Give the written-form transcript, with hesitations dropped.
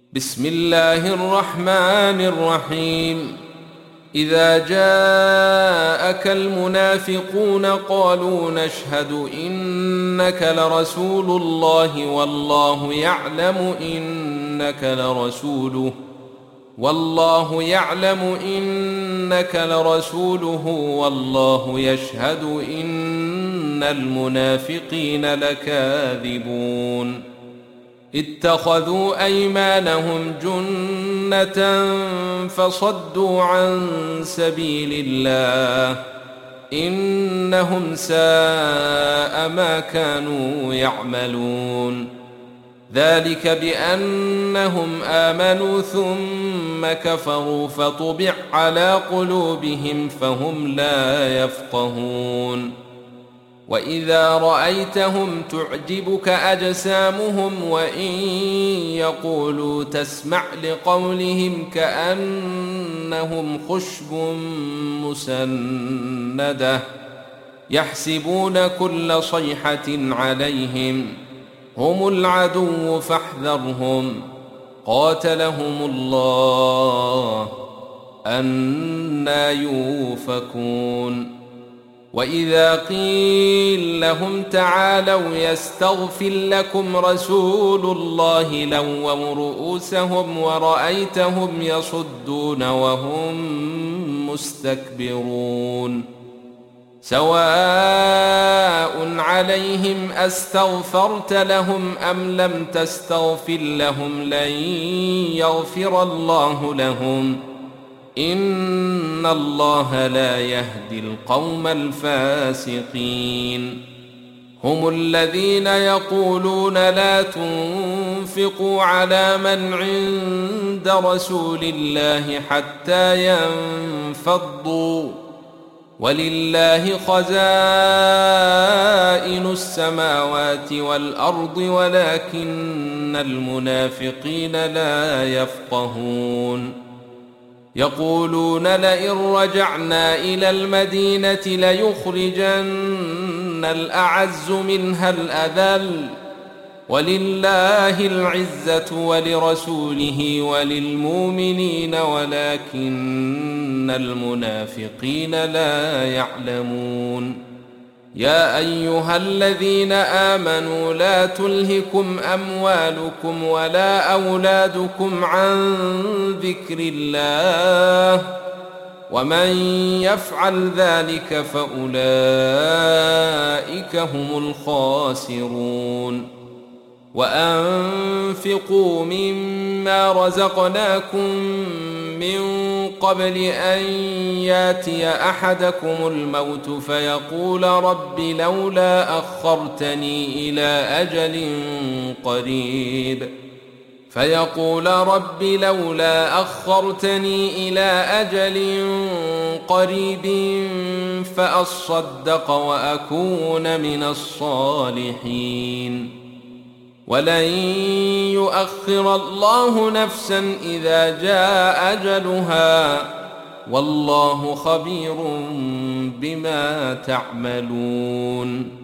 بسم الله الرحمن الرحيم. إذا جاءك المنافقون قالوا نشهد إنك لرسول الله والله يعلم إنك لرسوله والله يشهد إن المنافقين لكاذبون. اتخذوا أيمانهم جنة فصدوا عن سبيل الله إنهم ساء ما كانوا يعملون. ذلك بأنهم آمنوا ثم كفروا فطبع على قلوبهم فهم لا يفقهون. وإذا رأيتهم تعجبك أجسامهم وإن يقولوا تسمع لقولهم كأنهم خشب مسندة يحسبون كل صيحة عليهم هم العدو فاحذرهم قاتلهم الله أنى يؤفكون. وإذا قيل لهم تعالوا يستغفر لكم رسول الله لووا رؤوسهم ورأيتهم يصدون وهم مستكبرون. سواء عليهم أستغفرت لهم أم لم تستغفر لهم لن يغفر الله لهم إن الله لا يهدي القوم الفاسقين. هم الذين يقولون لا تنفقوا على من عند رسول الله حتى ينفضوا ولله خزائن السماوات والأرض ولكن المنافقين لا يفقهون. يقولون لئن رجعنا إلى المدينة ليخرجن الأعز منها الأذل ولله العزة ولرسوله وللمؤمنين ولكن المنافقين لا يعلمون. يا أيها الذين آمنوا لا تلهكم أموالكم ولا أولادكم عن ذكر الله ومن يفعل ذلك فأولئك هم الخاسرون. وأنفقوا مما رزقناكم من قبل أن ياتي أحدكم الموت فيقول رب لولا أخرتني إلى أجل قريب فأصدق وأكون من الصالحين. ولن يؤخر الله نفسا إذا جاء أجلها والله خبير بما تعملون.